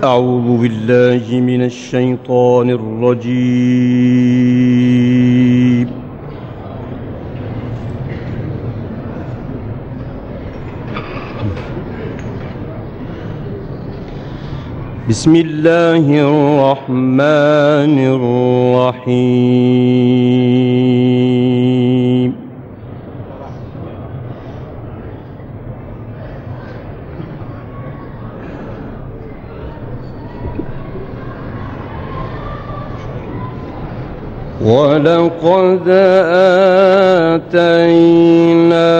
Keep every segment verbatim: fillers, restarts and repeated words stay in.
أعوذ بالله من الشيطان الرجيم. بسم الله الرحمن الرحيم. ولقد آتينا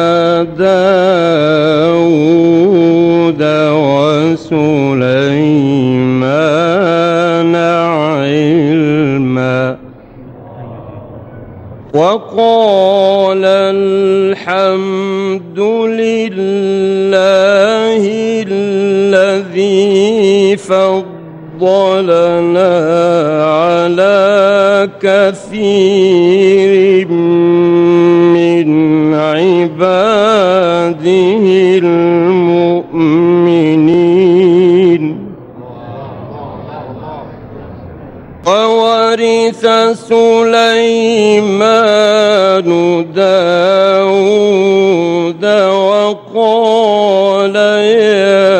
داود وسليمان علما وقال الحمد لله الذي فضلنا على كثير من عباده المؤمنين. وورث سليمان داود وقال يا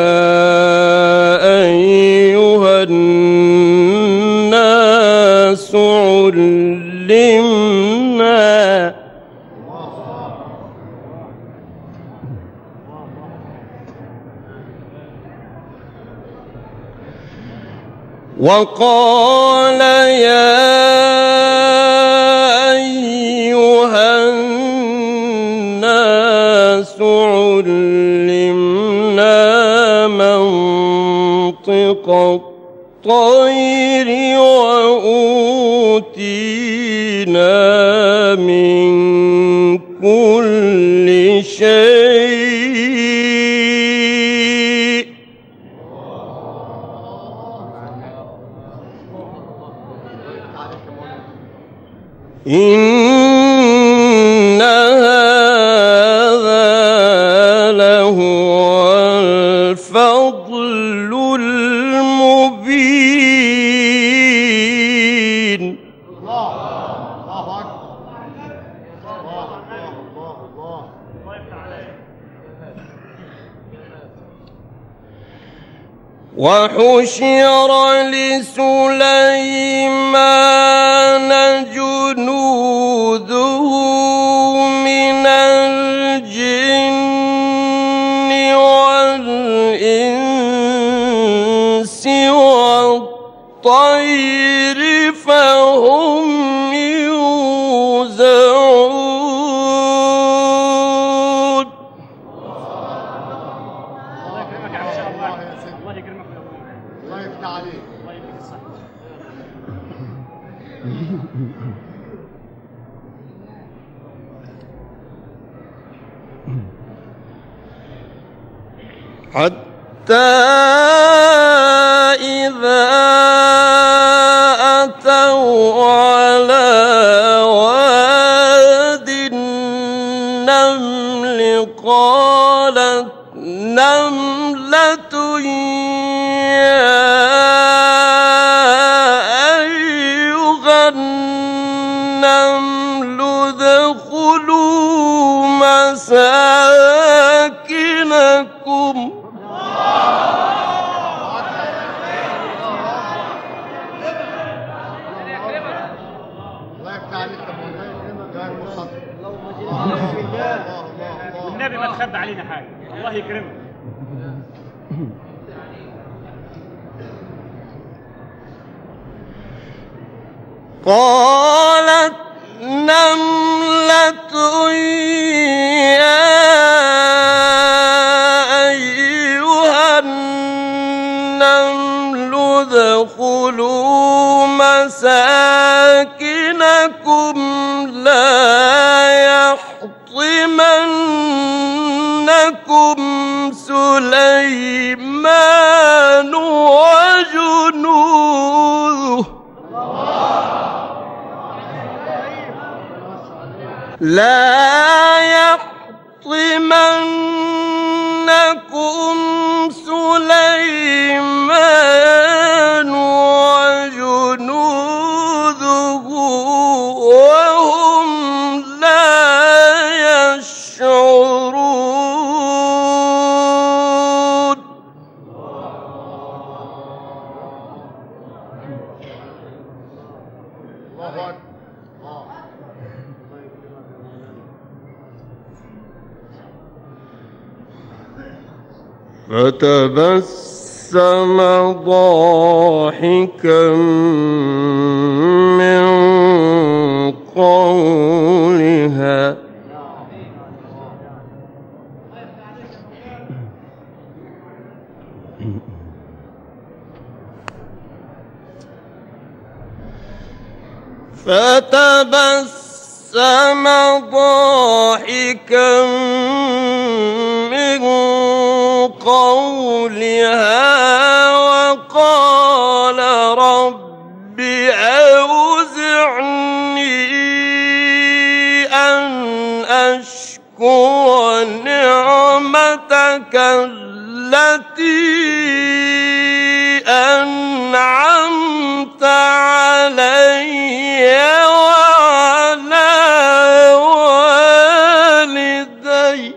أيها الناس علمنا وقال يا أيها الناس علمنا منطق الطير وأوتينا من كل شيء إن هذا لهو الفضل المبين. وحشر لسليمان جنوده من الجن والإنس والطير فهم يوزعون. الله يفتح عليك. الله يديك الصحة. حتى إذا أتوا على واد النمل قالت نملة يا أيها النمل ادخلوا مساكنكم والنبي ما تخبى علينا حاجة. الله يكرمك. قالت نملة يا أيها النمل ادخلوا مساكنكم لا يحطمنكم سليمان وجنوده لا يحطمنكم سليمان فتبسم ضاحكا من قولها فتبسم ضاحكا من قولها وقال رب أوزعني أن أشكر نعمتك التي أنعمت علي وعلى والدي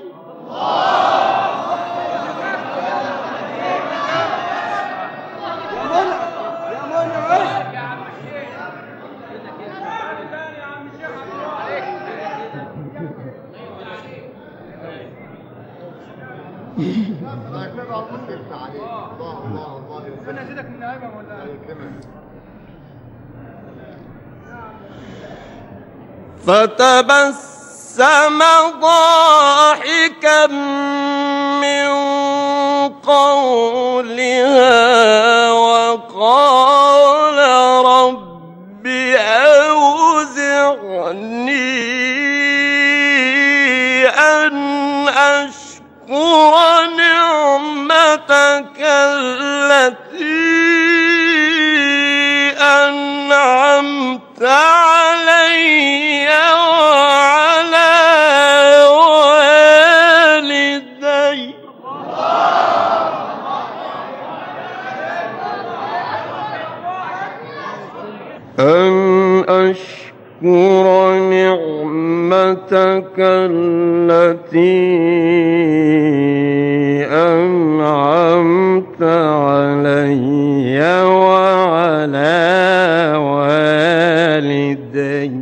ربنا يزيدك من نعمة ولا فتبسم ضاحكا من قولها وقال رب أوزعني أن أشكر نعمتك التي أنعمت علي وعلى والدي أن أشكر نعمتك التي أنعمت علي وعلى والدي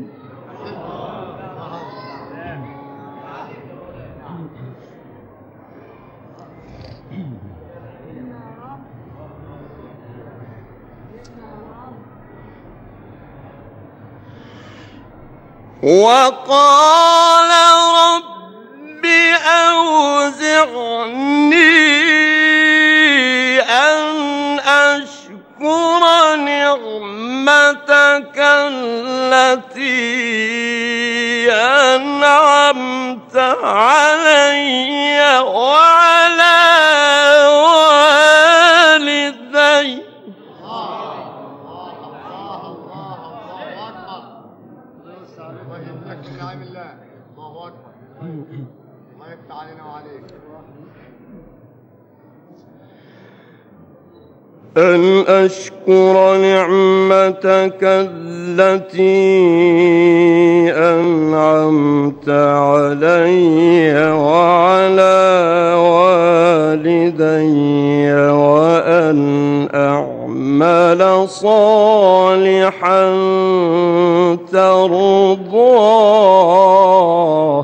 وقال رب أوزعني أن أشكر نعمتك التي أنعمت علي وعلى والدي الله أكبر. الله يفتح علينا وعليك. أن أشكر نعمتك التي أنعمت علي وعلى والدي وأن أعمل صالحا ترضاه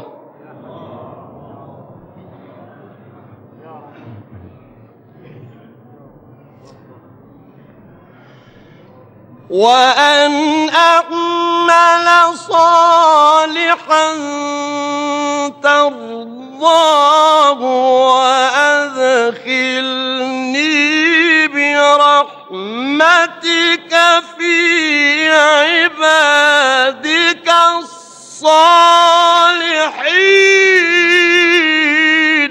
وأن أعمل صالحا ترضاه وأدخلني برحمتك في عبادك الصالحين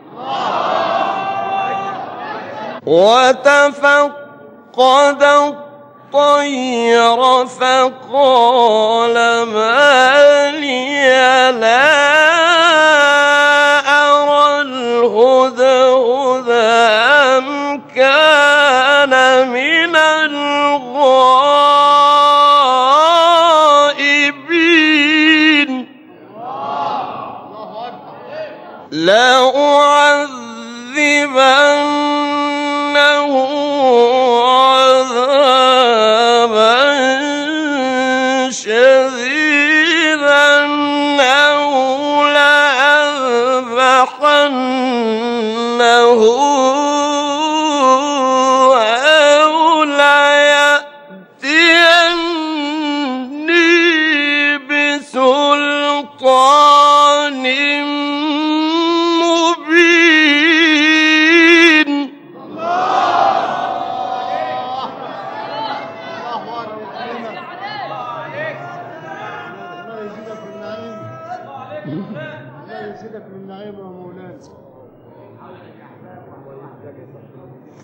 وتفقد الطير فقال ما لي لا أرى الهدهد أم كان من الغائبين لأعذبنه عذابا شديدا أو لأذبحنه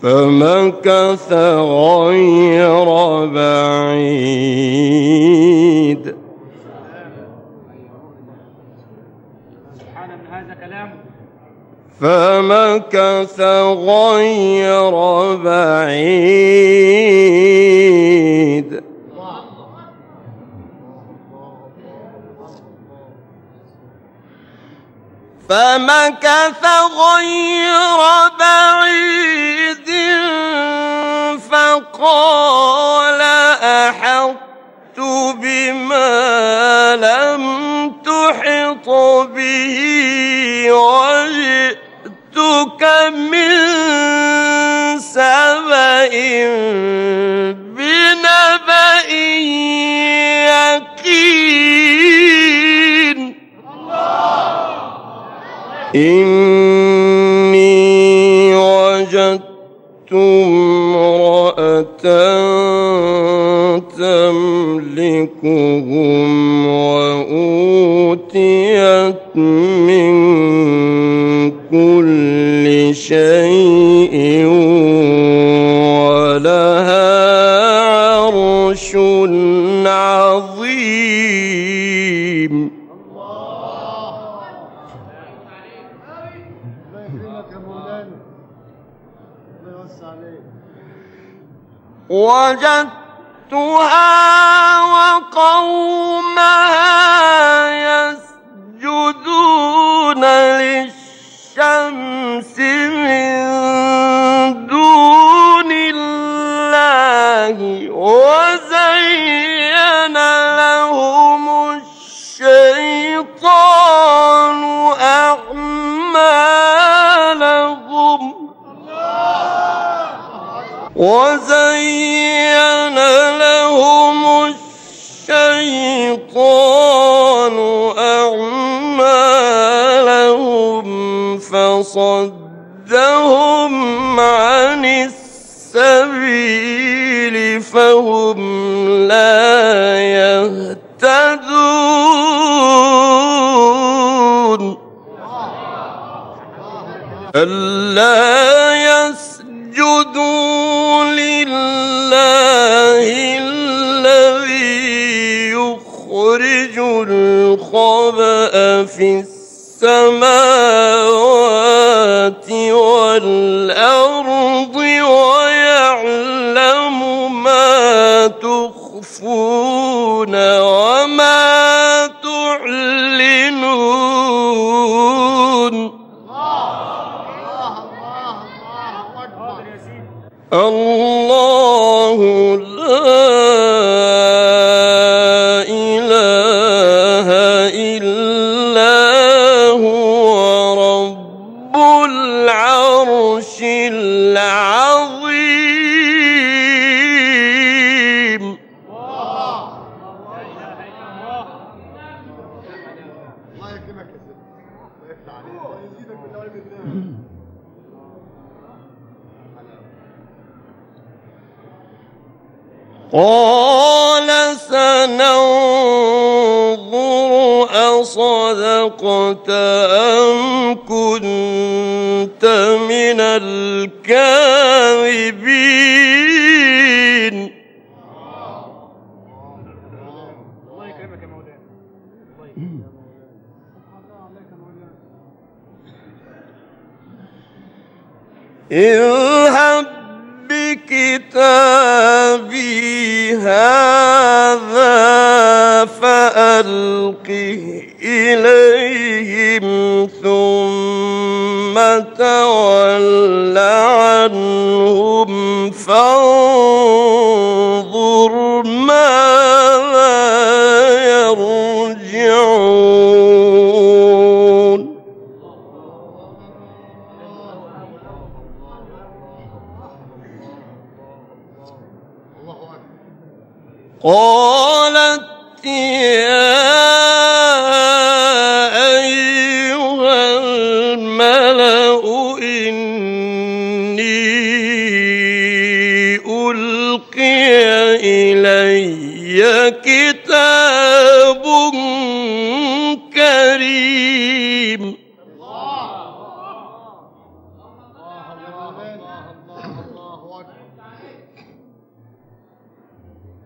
فمكث غير بعيد سبحان من هذا كلام فمكث غير بعيد فمكث غير بعيد فقال أحطت بما لم تحط به وجئتك من سبأ بنبأ يقين إني وجدت امرأة تملكهم وأوتيت من كل شيء ولها عرش عظيم وجدتها وقومها يسجدون للشمس من دون الله وزين لهم الشيطان أعمالهم وزين لهم الشيطان أعمالهم فصدهم عن السبيل فهم لا يهتدون ألا يسجدوا لله الذي يخرج الخبأ في السماوات والأرض ويعلم ما تخفون وما تعلنون الله لا إله إلا هو رب العرش العظيم الله يكرمك يا سيدي الله يفتح عليك الله يزيدك من نعيم الله قال سننظر أصدقت أم كنت من الكاذبين الله يكرمك يا مولانا اذهب بكتابي هذا فألقه إليهم ثم تول عنهم فانظر ماذا يرجعون قالت يا أيها الملأ إني ألقي إلي كتاب كريم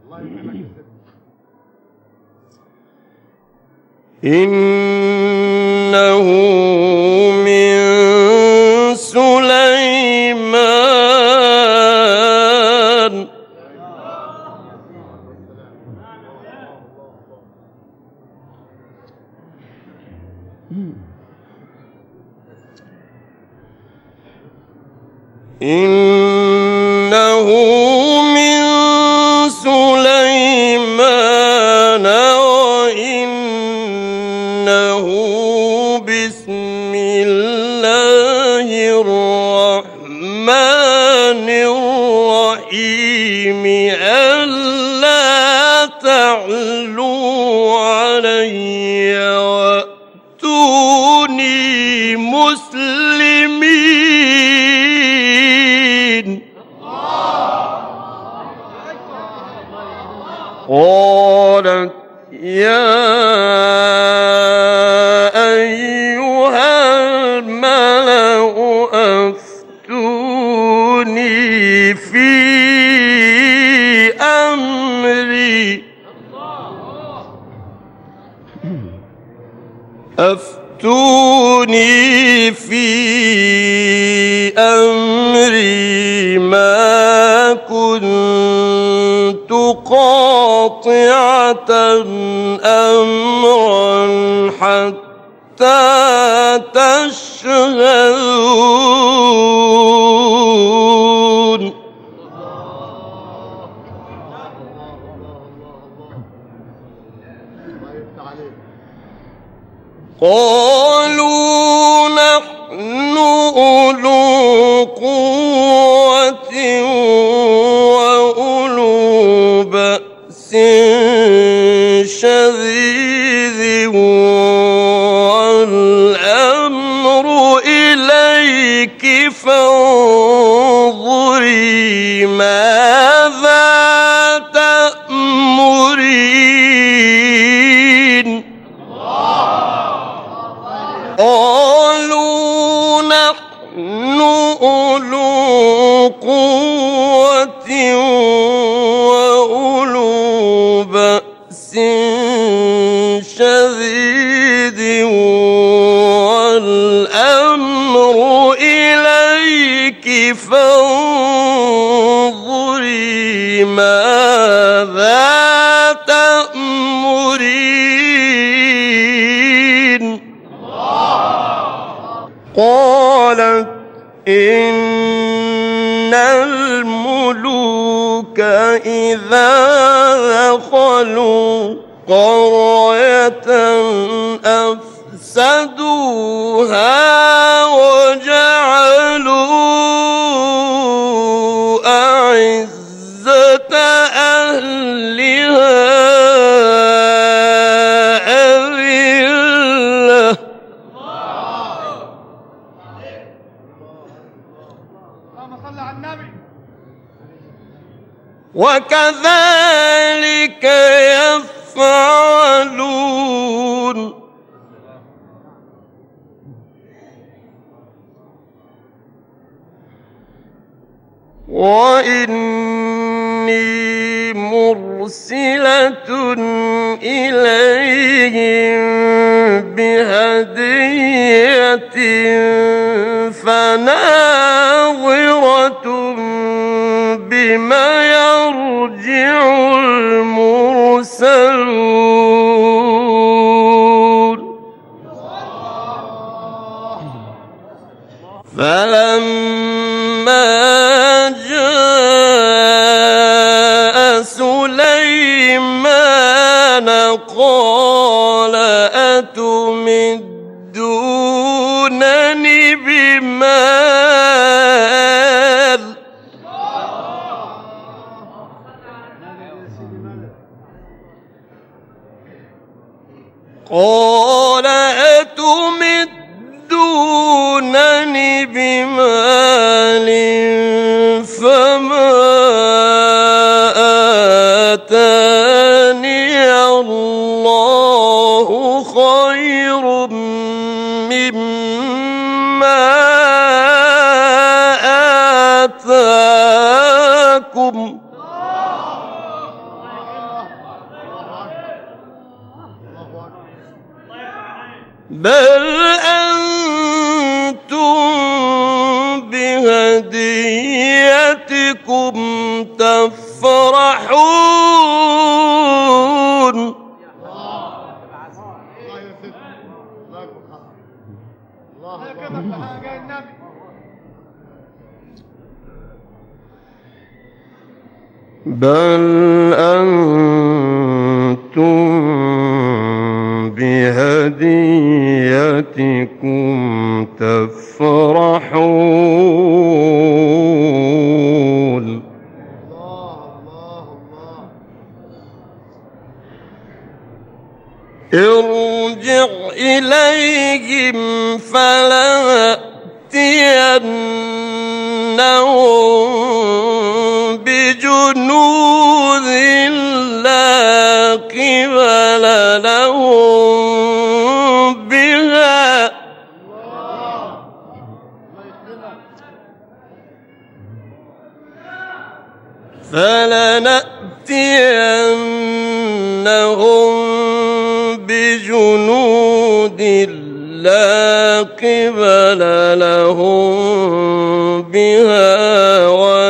إنه من سليمان إنه من سليمان وإنه بسم الله الرحمن الرحيم ألا تعلوا علي وأتوني مسلمين. قالت يا أيها الملأ أفتوني في أمري أفتوني في أمري ما كنت قاطعة أمرا حتى تشهدون. قالوا نحن أولو قوة وأولو بأس شديد والأمر إليك فانظري ماذا تأمرين. قالوا نحن أولو قوة وأولو بأس شديد والأمر إليك فانظري ماذا تأمرين. قالت إن الملوك إذا دخلوا قرية أفسدوها وجعلوا أعزة أهلها أذلة. وكذلك يفعلون. وإني مرسلة إليهم بهدية فناظرة بما يرجع المرسلون. فلما جاء سليمان قال أتمدونني بمال قال أتمدونني بمال فما آتاني الله خير مما آتاكم بل أنتم بهديتكم تفرحون. بل أنتم بهديتكم تفرحون. ارجع إليهم فلنأتينهم بجنود لا قبل لهم بها فلنأتينهم بجنود لا قبل لهم بها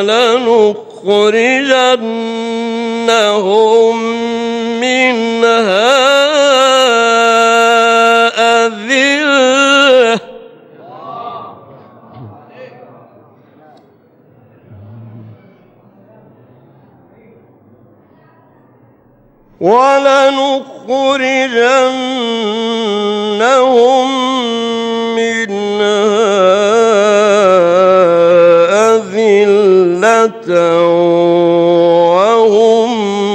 ولنخرجنهم منها أذلة ولنخرجنهم منها أذلة وهم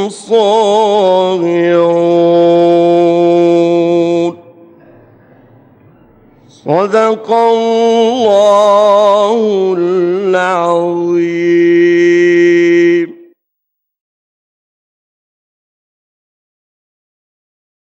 صاغرون. صدق الله العظيم.